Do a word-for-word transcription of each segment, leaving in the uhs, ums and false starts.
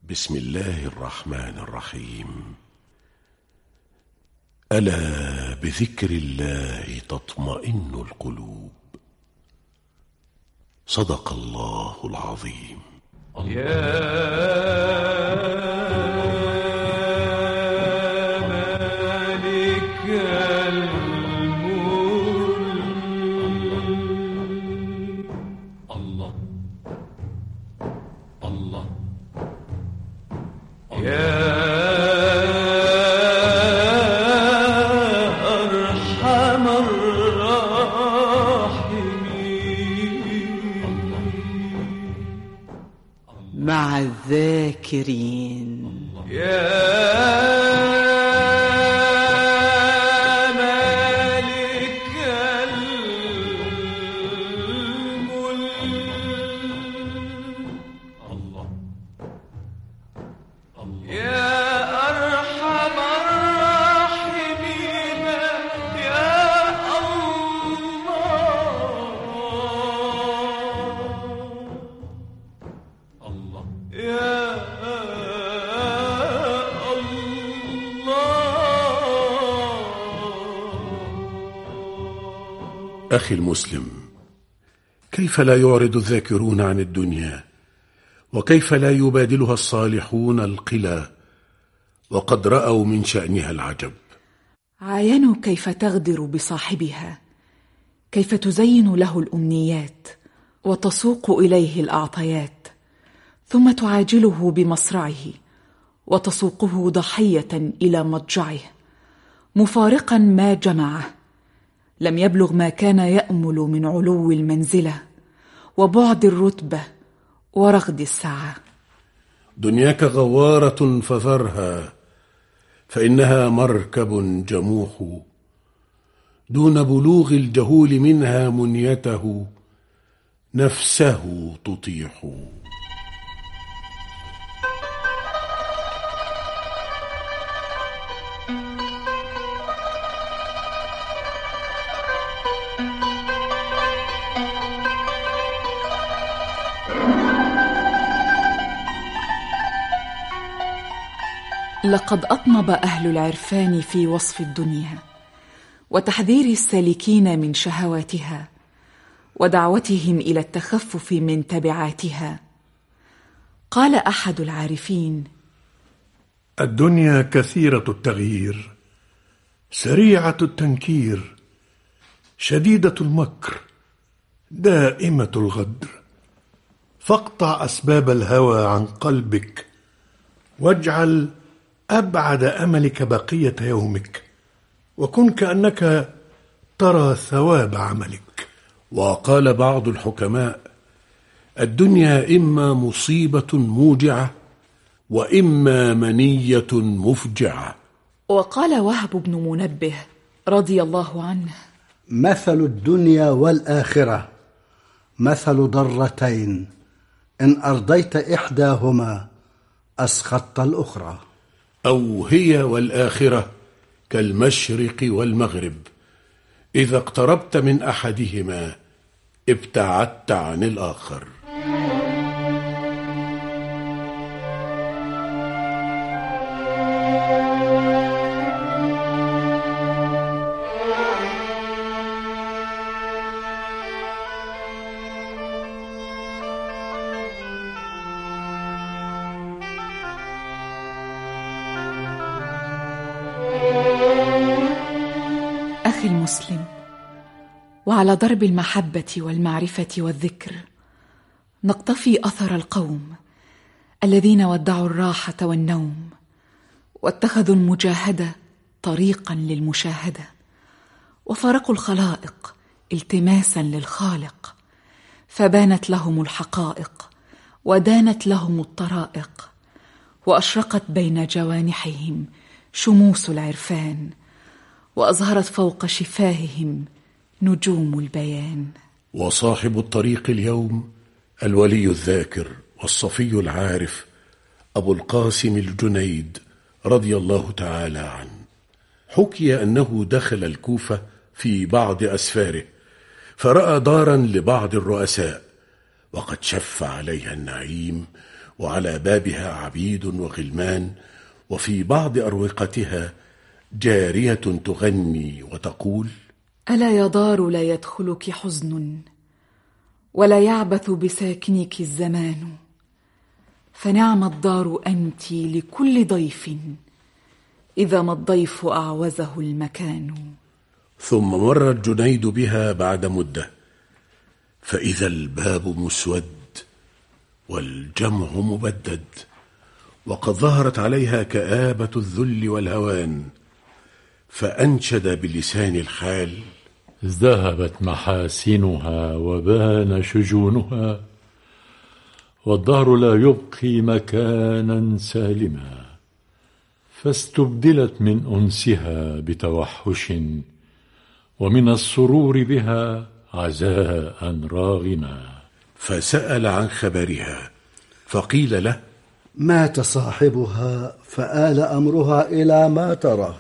بسم الله الرحمن الرحيم. ألا بذكر الله تطمئن القلوب. صدق الله العظيم. يا مالك الملك الله الله يا أرحم الراحمين. مع الذاكرين. يا مالك الملك الله يا أرحم الراحمين. يا الله الله يا أخي المسلم، كيف لا يعرض الذاكرون عن الدنيا، وكيف لا يبادلها الصالحون القلى، وقد رأوا من شأنها العجب. عاينوا كيف تغدر بصاحبها، كيف تزين له الأمنيات وتسوق إليه الأعطيات، ثم تعاجله بمصرعه وتسوقه ضحية إلى مضجعه، مفارقا ما جمعه. لم يبلغ ما كان يأمل من علو المنزلة وبعد الرتبة ورغد السعة. دنياك غوارة فذرها، فإنها مركب جموح، دون بلوغ الجهول منها منيته نفسه تطيح. لقد أطنب أهل العرفان في وصف الدنيا وتحذير السالكين من شهواتها ودعوتهم إلى التخفف من تبعاتها. قال أحد العارفين: الدنيا كثيرة التغيير، سريعة التنكير، شديدة المكر، دائمة الغدر. فاقطع أسباب الهوى عن قلبك، واجعل أبعد أملك بقية يومك، وكن كأنك ترى ثواب عملك. وقال بعض الحكماء: الدنيا إما مصيبة موجعة، وإما منية مفجعة. وقال وهب بن منبه رضي الله عنه: مثل الدنيا والآخرة مثل ضرتين، إن أرضيت إحداهما أسخطت الأخرى. أو هي والآخرة كالمشرق والمغرب، إذا اقتربت من أحدهما ابتعدت عن الآخر. أخي المسلم، وعلى ضرب المحبة والمعرفة والذكر نقتفي أثر القوم الذين ودعوا الراحة والنوم، واتخذوا المجاهدة طريقا للمشاهدة، وفارقوا الخلائق التماسا للخالق، فبانت لهم الحقائق ودانت لهم الطرائق، وأشرقت بين جوانحهم شموس العرفان، وأظهرت فوق شفاههم نجوم البيان. وصاحب الطريق اليوم الولي الذاكر والصفي العارف أبو القاسم الجنيد رضي الله تعالى عنه. حكي أنه دخل الكوفة في بعض أسفاره، فرأى دارا لبعض الرؤساء، وقد شف عليها النعيم وعلى بابها عبيد وغلمان، وفي بعض أروقتها جارية تغني وتقول: ألا يا دار لا يدخلك حزن، ولا يعبث بساكنك الزمان، فنعم الدار أنت لكل ضيف، إذا ما الضيف أعوزه المكان. ثم مر الجنيد بها بعد مدة، فإذا الباب مسود والجمع مبدد، وقد ظهرت عليها كآبة الذل والهوان، فأنشد بلسان الحال: ذهبت محاسنها وبان شجونها، والدهر لا يبقي مكانا سالما، فاستبدلت من أنسها بتوحش، ومن السرور بها عزاء راغما. فسأل عن خبرها، فقيل له: مات صاحبها فآل أمرها إلى ما ترى.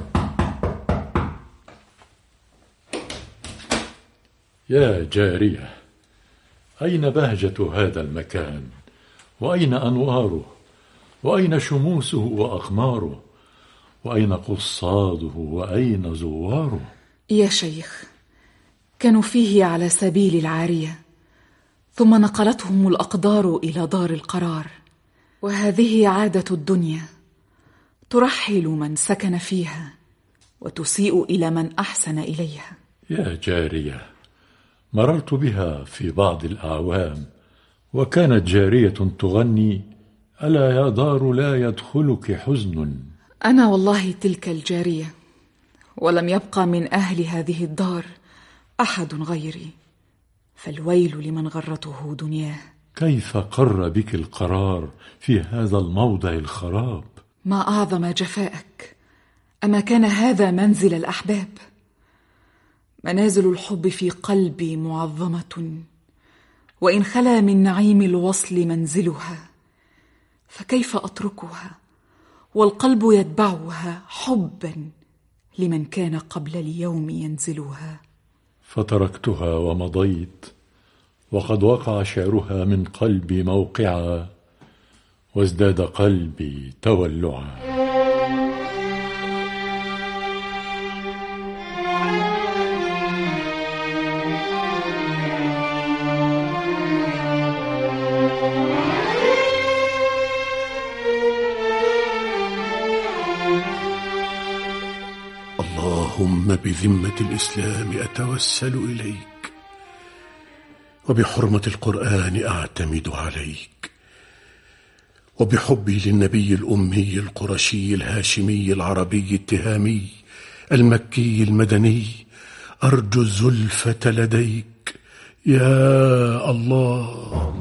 يا جارية، أين بهجة هذا المكان؟ وأين أنواره؟ وأين شموسه وأقماره؟ وأين قصاده؟ وأين زواره؟ يا شيخ، كانوا فيه على سبيل العارية، ثم نقلتهم الأقدار إلى دار القرار، وهذه عادة الدنيا، ترحل من سكن فيها وتسيء إلى من أحسن إليها. يا جارية، مررت بها في بعض الأعوام، وكانت جارية تغني: ألا يا دار لا يدخلك حزن. أنا والله تلك الجارية، ولم يبقى من أهل هذه الدار أحد غيري، فالويل لمن غرته دنياه. كيف قر بك القرار في هذا الموضع الخراب؟ ما أعظم جفاءك، أما كان هذا منزل الأحباب؟ منازل الحب في قلبي معظمة، وإن خلا من نعيم الوصل منزلها، فكيف أتركها والقلب يتبعها حبا لمن كان قبل اليوم ينزلها؟ فتركتها ومضيت، وقد وقع شعرها من قلبي موقعا، وازداد قلبي تولعا. اللهم بذمة الإسلام أتوسل إليك، وبحرمة القرآن أعتمد عليك، وبحبي للنبي الأمي القرشي الهاشمي العربي التهامي المكي المدني أرجو الزلفة لديك يا الله.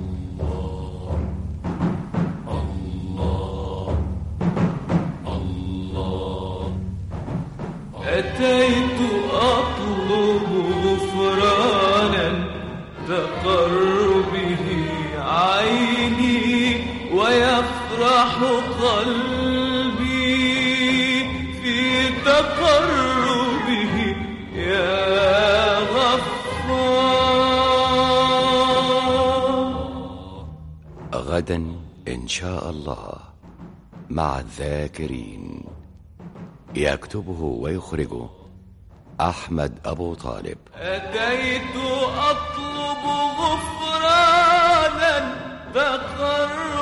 أتيت أطلب غفرانا تقر به عيني، ويفرح قلبي في تقربه يا غفار. غدا إن شاء الله مع الذاكرين، يكتبه ويخرجه أحمد أبو طالب. أتيت أطلب غفرانا تقر